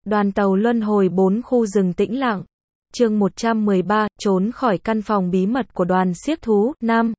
Đoàn tàu luân hồi 4 khu rừng tĩnh lặng. Chương 113, trốn khỏi căn phòng bí mật của đoàn xiếc thú. 5.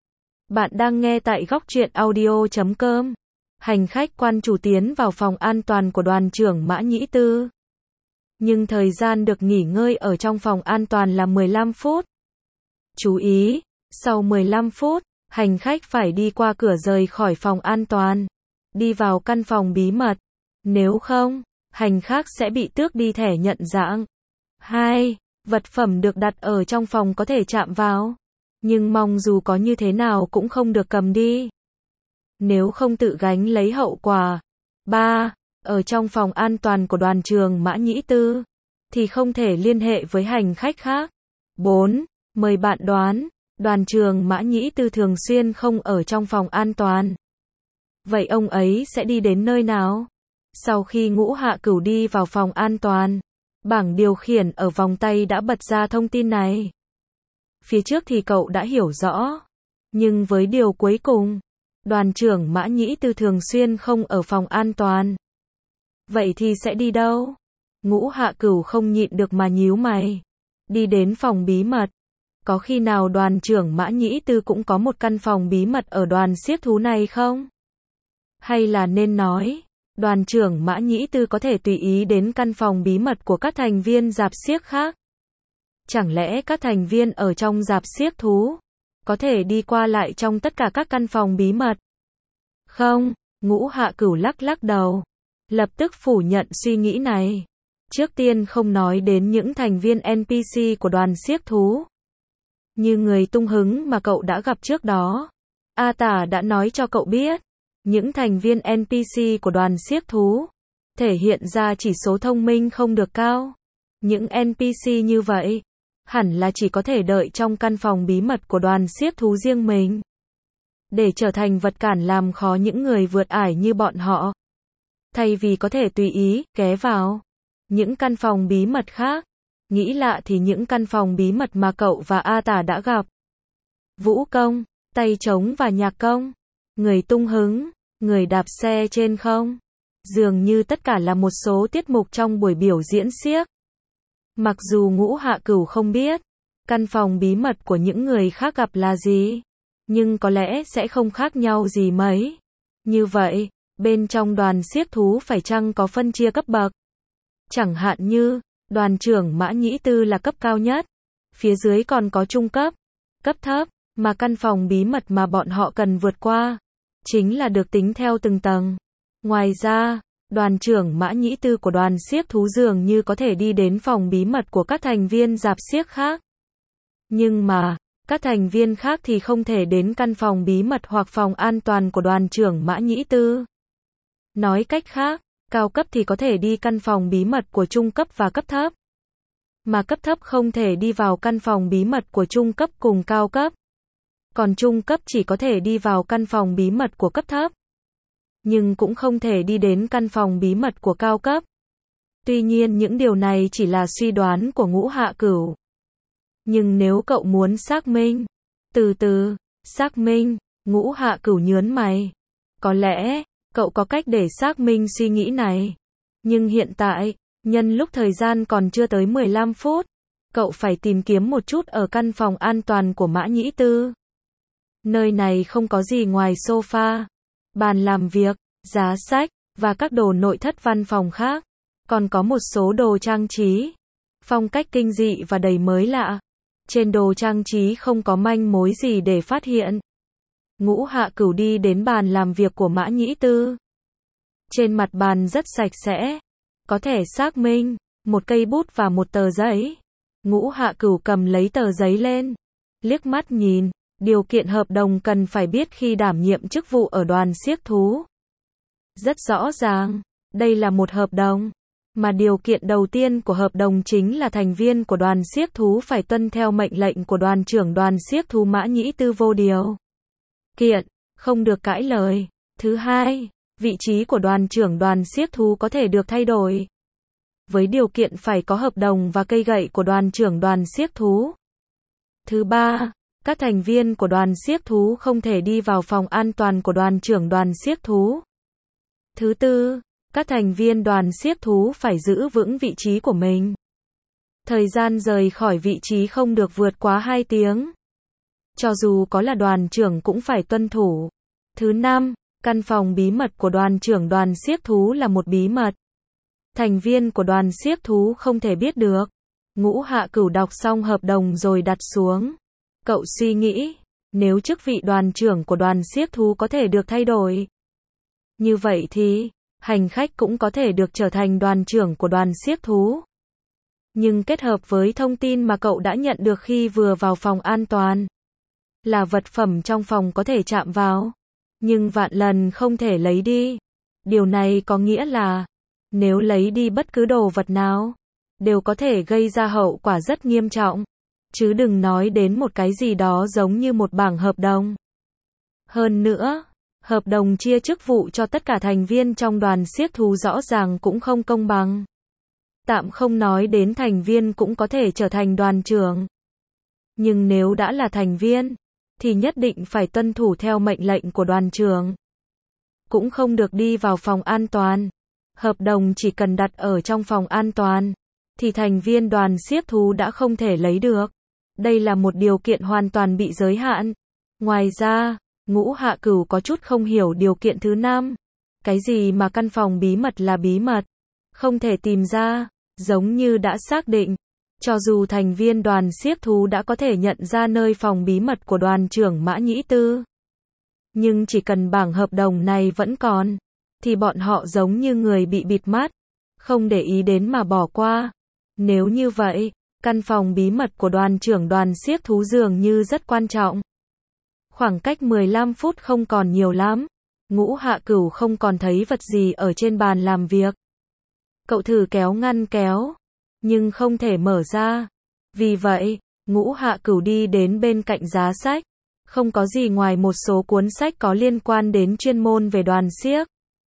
Bạn đang nghe tại góc truyện audio.com. Hành khách quan chủ tiến vào phòng an toàn của đoàn trưởng Mã Nhĩ Tư. Nhưng thời gian được nghỉ ngơi ở trong phòng an toàn là 15 phút. Chú ý, sau 15 phút, hành khách phải đi qua cửa rời khỏi phòng an toàn, đi vào căn phòng bí mật. Nếu không, hành khách sẽ bị tước đi thẻ nhận dạng. 2. Vật phẩm được đặt ở trong phòng có thể chạm vào, nhưng mong dù có như thế nào cũng không được cầm đi, nếu không tự gánh lấy hậu quả. 3. Ở trong phòng an toàn của đoàn trường Mã Nhĩ Tư, thì không thể liên hệ với hành khách khác. 4. Mời bạn đoán, đoàn trường Mã Nhĩ Tư thường xuyên không ở trong phòng an toàn. Vậy ông ấy sẽ đi đến nơi nào? Sau khi Ngũ Hạ Cửu đi vào phòng an toàn, bảng điều khiển ở vòng tay đã bật ra thông tin này. Phía trước thì cậu đã hiểu rõ, nhưng với điều cuối cùng, đoàn trưởng Mã Nhĩ Tư thường xuyên không ở phòng an toàn. Vậy thì sẽ đi đâu? Ngũ Hạ Cửu không nhịn được mà nhíu mày. Đi đến phòng bí mật. Có khi nào đoàn trưởng Mã Nhĩ Tư cũng có một căn phòng bí mật ở đoàn xiếc thú này không? Hay là nên nói, đoàn trưởng Mã Nhĩ Tư có thể tùy ý đến căn phòng bí mật của các thành viên rạp xiếc khác? Chẳng lẽ các thành viên ở trong rạp xiếc thú có thể đi qua lại trong tất cả các căn phòng bí mật? Không, Ngũ Hạ Cửu lắc lắc đầu, lập tức phủ nhận suy nghĩ này. Trước tiên không nói đến những thành viên NPC của đoàn xiếc thú, như người tung hứng mà cậu đã gặp trước đó. A Tả đã nói cho cậu biết, những thành viên NPC của đoàn xiếc thú thể hiện ra chỉ số thông minh không được cao. Những NPC như vậy hẳn là chỉ có thể đợi trong căn phòng bí mật của đoàn xiếc thú riêng mình, để trở thành vật cản làm khó những người vượt ải như bọn họ, thay vì có thể tùy ý ghé vào những căn phòng bí mật khác. Nghĩ lạ thì những căn phòng bí mật mà cậu và A Tả đã gặp, vũ công, tay trống và nhạc công, người tung hứng, người đạp xe trên không, dường như tất cả là một số tiết mục trong buổi biểu diễn xiếc. Mặc dù Ngũ Hạ Cửu không biết căn phòng bí mật của những người khác gặp là gì, nhưng có lẽ sẽ không khác nhau gì mấy. Như vậy, bên trong đoàn xiếc thú phải chăng có phân chia cấp bậc? Chẳng hạn như, đoàn trưởng Mã Nhĩ Tư là cấp cao nhất, phía dưới còn có trung cấp, cấp thấp, mà căn phòng bí mật mà bọn họ cần vượt qua chính là được tính theo từng tầng. Ngoài ra, đoàn trưởng Mã Nhĩ Tư của đoàn xiếc thú dường như có thể đi đến phòng bí mật của các thành viên rạp xiếc khác. Nhưng mà, các thành viên khác thì không thể đến căn phòng bí mật hoặc phòng an toàn của đoàn trưởng Mã Nhĩ Tư. Nói cách khác, cao cấp thì có thể đi căn phòng bí mật của trung cấp và cấp thấp, mà cấp thấp không thể đi vào căn phòng bí mật của trung cấp cùng cao cấp. Còn trung cấp chỉ có thể đi vào căn phòng bí mật của cấp thấp, nhưng cũng không thể đi đến căn phòng bí mật của cao cấp. Tuy nhiên những điều này chỉ là suy đoán của Ngũ Hạ Cửu. Nhưng nếu cậu muốn xác minh, từ từ, xác minh, Ngũ Hạ Cửu nhớn mày. Có lẽ, cậu có cách để xác minh suy nghĩ này. Nhưng hiện tại, nhân lúc thời gian còn chưa tới 15 phút, cậu phải tìm kiếm một chút ở căn phòng an toàn của Mã Nhĩ Tư. Nơi này không có gì ngoài sofa, bàn làm việc, giá sách, và các đồ nội thất văn phòng khác. Còn có một số đồ trang trí, phong cách kinh dị và đầy mới lạ. Trên đồ trang trí không có manh mối gì để phát hiện. Ngũ Hạ Cửu đi đến bàn làm việc của Mã Nhĩ Tư. Trên mặt bàn rất sạch sẽ, có thể xác minh, một cây bút và một tờ giấy. Ngũ Hạ Cửu cầm lấy tờ giấy lên, liếc mắt nhìn, điều kiện hợp đồng cần phải biết khi đảm nhiệm chức vụ ở đoàn xiếc thú. Rất rõ ràng, đây là một hợp đồng, mà điều kiện đầu tiên của hợp đồng chính là thành viên của đoàn xiếc thú phải tuân theo mệnh lệnh của đoàn trưởng đoàn xiếc thú Mã Nhĩ Tư vô điều kiện, không được cãi lời. Thứ hai, vị trí của đoàn trưởng đoàn xiếc thú có thể được thay đổi, với điều kiện phải có hợp đồng và cây gậy của đoàn trưởng đoàn xiếc thú. Thứ ba, các thành viên của đoàn xiếc thú không thể đi vào phòng an toàn của đoàn trưởng đoàn xiếc thú. Thứ tư, Các thành viên đoàn xiếc thú phải giữ vững vị trí của mình. Thời gian rời khỏi vị trí không được vượt quá 2 tiếng. Cho dù có là đoàn trưởng cũng phải tuân thủ. Thứ 5, căn phòng bí mật của đoàn trưởng đoàn xiếc thú là một bí mật. Thành viên của đoàn xiếc thú không thể biết được. Ngũ Hạ Cửu đọc xong hợp đồng rồi đặt xuống. Cậu suy nghĩ, nếu chức vị đoàn trưởng của đoàn xiếc thú có thể được thay đổi, như vậy thì, hành khách cũng có thể được trở thành đoàn trưởng của đoàn xiếc thú. Nhưng kết hợp với thông tin mà cậu đã nhận được khi vừa vào phòng an toàn, là vật phẩm trong phòng có thể chạm vào, nhưng vạn lần không thể lấy đi. Điều này có nghĩa là, nếu lấy đi bất cứ đồ vật nào, đều có thể gây ra hậu quả rất nghiêm trọng. Chứ đừng nói đến một cái gì đó giống như một bảng hợp đồng. Hơn nữa, hợp đồng chia chức vụ cho tất cả thành viên trong đoàn xiếc thú rõ ràng cũng không công bằng. Tạm không nói đến thành viên cũng có thể trở thành đoàn trưởng. Nhưng nếu đã là thành viên, thì nhất định phải tuân thủ theo mệnh lệnh của đoàn trưởng. Cũng không được đi vào phòng an toàn. Hợp đồng chỉ cần đặt ở trong phòng an toàn, thì thành viên đoàn xiếc thú đã không thể lấy được. Đây là một điều kiện hoàn toàn bị giới hạn. Ngoài ra, Ngũ Hạ Cửu có chút không hiểu điều kiện thứ 5. Cái gì mà căn phòng bí mật là bí mật, không thể tìm ra, giống như đã xác định. Cho dù thành viên đoàn xiếc thú đã có thể nhận ra nơi phòng bí mật của đoàn trưởng Mã Nhĩ Tư, nhưng chỉ cần bảng hợp đồng này vẫn còn, thì bọn họ giống như người bị bịt mắt, không để ý đến mà bỏ qua. Nếu như vậy, căn phòng bí mật của đoàn trưởng đoàn xiếc thú dường như rất quan trọng. Khoảng cách 15 phút không còn nhiều lắm. Ngũ Hạ Cửu không còn thấy vật gì ở trên bàn làm việc. Cậu thử kéo ngăn kéo, nhưng không thể mở ra. Vì vậy, Ngũ Hạ Cửu đi đến bên cạnh giá sách. Không có gì ngoài một số cuốn sách có liên quan đến chuyên môn về đoàn xiếc.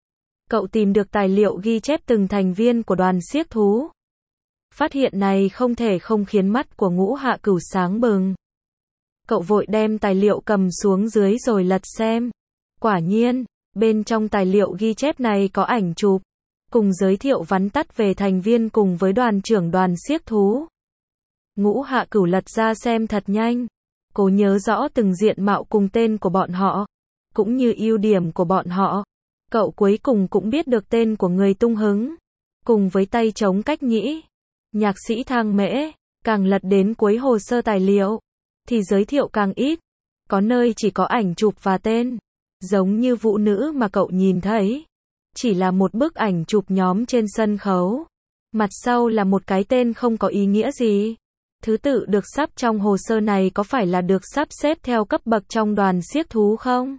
Cậu tìm được tài liệu ghi chép từng thành viên của đoàn xiếc thú. Phát hiện này không thể không khiến mắt của Ngũ Hạ Cửu sáng bừng. Cậu vội đem tài liệu cầm xuống dưới rồi lật xem. Quả nhiên, bên trong tài liệu ghi chép này có ảnh chụp, cùng giới thiệu vắn tắt về thành viên cùng với đoàn trưởng đoàn xiếc thú. Ngũ Hạ Cửu lật ra xem thật nhanh, cố nhớ rõ từng diện mạo cùng tên của bọn họ, cũng như ưu điểm của bọn họ. Cậu cuối cùng cũng biết được tên của người tung hứng, cùng với tay trống Cách Nhĩ, nhạc sĩ Thang Mễ. Càng lật đến cuối hồ sơ tài liệu, thì giới thiệu càng ít, có nơi chỉ có ảnh chụp và tên, giống như vũ nữ mà cậu nhìn thấy. Chỉ là một bức ảnh chụp nhóm trên sân khấu, mặt sau là một cái tên không có ý nghĩa gì. Thứ tự được sắp trong hồ sơ này có phải là được sắp xếp theo cấp bậc trong đoàn xiếc thú không?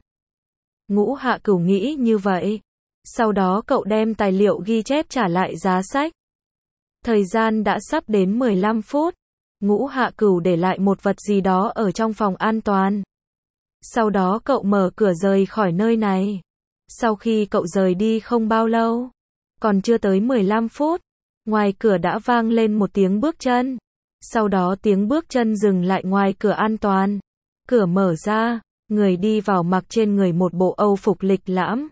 Ngũ Hạ Cửu nghĩ như vậy. Sau đó cậu đem tài liệu ghi chép trả lại giá sách. Thời gian đã sắp đến 15 phút. Ngũ Hạ Cửu để lại một vật gì đó ở trong phòng an toàn. Sau đó cậu mở cửa rời khỏi nơi này. Sau khi cậu rời đi không bao lâu, còn chưa tới 15 phút, ngoài cửa đã vang lên một tiếng bước chân. Sau đó tiếng bước chân dừng lại ngoài cửa an toàn. Cửa mở ra, người đi vào mặc trên người một bộ âu phục lịch lãm.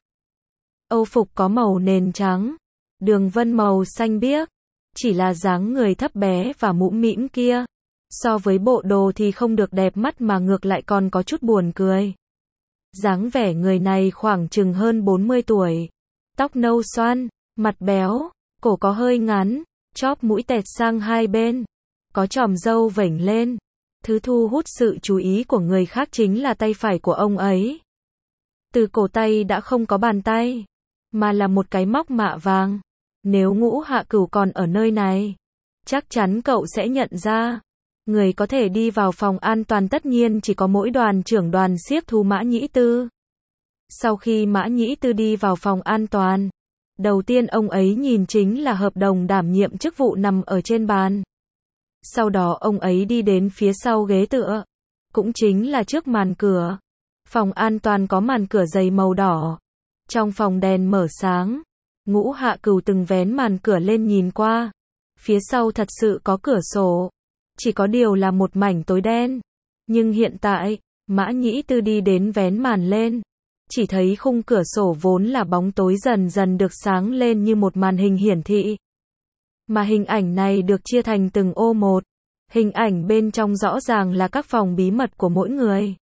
Âu phục có màu nền trắng, đường vân màu xanh biếc. Chỉ là dáng người thấp bé và mũm mĩm kia, so với bộ đồ thì không được đẹp mắt mà ngược lại còn có chút buồn cười. Dáng vẻ người này khoảng chừng hơn 40 tuổi. Tóc nâu xoăn, mặt béo, cổ có hơi ngắn, chóp mũi tẹt sang hai bên, có chòm râu vểnh lên. Thứ thu hút sự chú ý của người khác chính là tay phải của ông ấy. Từ cổ tay đã không có bàn tay, mà là một cái móc mạ vàng. Nếu Ngũ Hạ Cửu còn ở nơi này, chắc chắn cậu sẽ nhận ra. Người có thể đi vào phòng an toàn tất nhiên chỉ có mỗi đoàn trưởng đoàn xiếc thú Mã Nhĩ Tư. Sau khi Mã Nhĩ Tư đi vào phòng an toàn, đầu tiên ông ấy nhìn chính là hợp đồng đảm nhiệm chức vụ nằm ở trên bàn. Sau đó ông ấy đi đến phía sau ghế tựa, cũng chính là trước màn cửa. Phòng an toàn có màn cửa dày màu đỏ. Trong phòng đèn mở sáng. Ngũ Hạ Cửu từng vén màn cửa lên nhìn qua. Phía sau thật sự có cửa sổ. Chỉ có điều là một mảnh tối đen. Nhưng hiện tại, Mã Nhĩ Tư đi đến vén màn lên. chỉ thấy khung cửa sổ vốn là bóng tối dần dần được sáng lên như một màn hình hiển thị. Mà hình ảnh này được chia thành từng ô một. Hình ảnh bên trong rõ ràng là các phòng bí mật của mỗi người.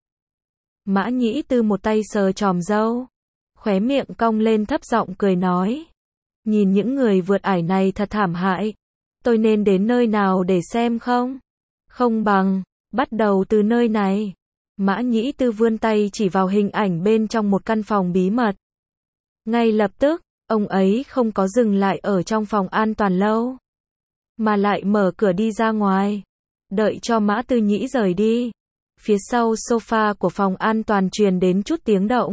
Mã Nhĩ Tư một tay sờ chòm râu, khóe miệng cong lên thấp giọng cười nói. Nhìn những người vượt ải này thật thảm hại. Tôi nên đến nơi nào để xem không? Không bằng, bắt đầu từ nơi này. Mã Nhĩ Tư vươn tay chỉ vào hình ảnh bên trong một căn phòng bí mật. Ngay lập tức, ông ấy không có dừng lại ở trong phòng an toàn lâu, mà lại mở cửa đi ra ngoài. Đợi cho Mã Tư Nhĩ rời đi, phía sau sofa của phòng an toàn truyền đến chút tiếng động.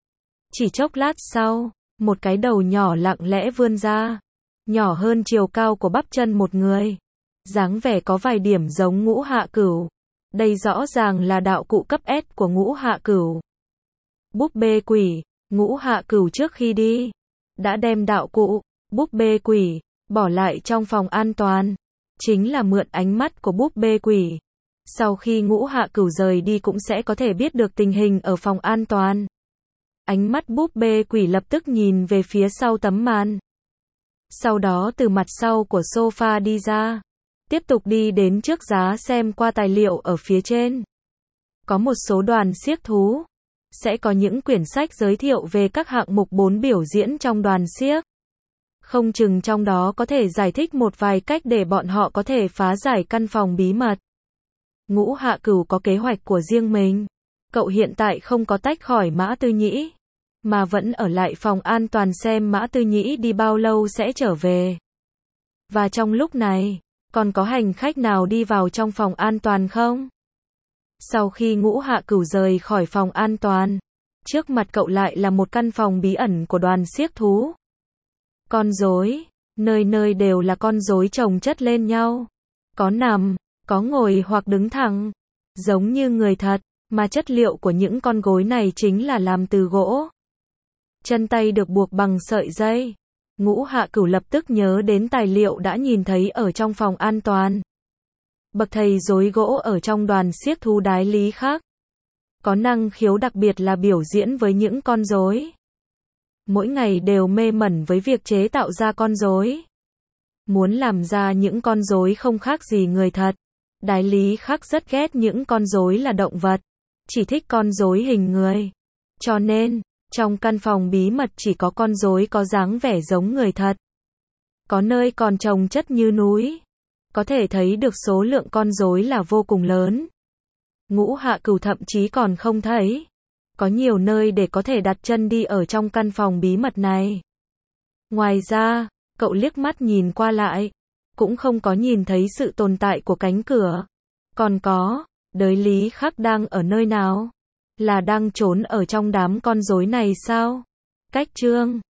Chỉ chốc lát sau, một cái đầu nhỏ lặng lẽ vươn ra, nhỏ hơn chiều cao của bắp chân một người. Dáng vẻ có vài điểm giống Ngũ Hạ Cửu. Đây rõ ràng là đạo cụ cấp S của Ngũ Hạ Cửu. Búp bê quỷ, Ngũ Hạ Cửu trước khi đi, đã đem đạo cụ, búp bê quỷ, bỏ lại trong phòng an toàn. Chính là mượn ánh mắt của búp bê quỷ. Sau khi Ngũ Hạ Cửu rời đi cũng sẽ có thể biết được tình hình ở phòng an toàn. Ánh mắt búp bê quỷ lập tức nhìn về phía sau tấm màn. Sau đó từ mặt sau của sofa đi ra. Tiếp tục đi đến trước giá xem qua tài liệu ở phía trên. Có một số đoàn xiếc thú. Sẽ có những quyển sách giới thiệu về các hạng mục 4 biểu diễn trong đoàn xiếc. Không chừng trong đó có thể giải thích một vài cách để bọn họ có thể phá giải căn phòng bí mật. Ngũ Hạ Cửu có kế hoạch của riêng mình. Cậu hiện tại không có tách khỏi Mã Tư Nhĩ, mà vẫn ở lại phòng an toàn xem Mã Tư Nhĩ đi bao lâu sẽ trở về. Và trong lúc này, còn có hành khách nào đi vào trong phòng an toàn không? Sau khi Ngũ Hạ Cửu rời khỏi phòng an toàn, trước mặt cậu lại là một căn phòng bí ẩn của đoàn xiếc thú. Con rối, nơi nơi đều là con rối chồng chất lên nhau. Có nằm, có ngồi hoặc đứng thẳng, giống như người thật, mà chất liệu của những con gối này chính là làm từ gỗ. Chân tay được buộc bằng sợi dây. Ngũ Hạ Cửu lập tức nhớ đến tài liệu đã nhìn thấy ở trong phòng an toàn. Bậc thầy rối gỗ ở trong đoàn xiếc thú đái lý khác. Có năng khiếu đặc biệt là biểu diễn với những con rối. Mỗi ngày đều mê mẩn với việc chế tạo ra con rối. Muốn làm ra những con rối không khác gì người thật. Đái lý khác rất ghét những con rối là động vật. Chỉ thích con rối hình người. Cho nên, trong căn phòng bí mật chỉ có con rối có dáng vẻ giống người thật. Có nơi còn chồng chất như núi. Có thể thấy được số lượng con rối là vô cùng lớn. Ngũ Hạ Cửu thậm chí còn không thấy. Có nhiều nơi để có thể đặt chân đi ở trong căn phòng bí mật này. Ngoài ra, cậu liếc mắt nhìn qua lại, cũng không có nhìn thấy sự tồn tại của cánh cửa. Còn có, đới lý khắc đang ở nơi nào? Là đang trốn ở trong đám con rối này sao? Cách chương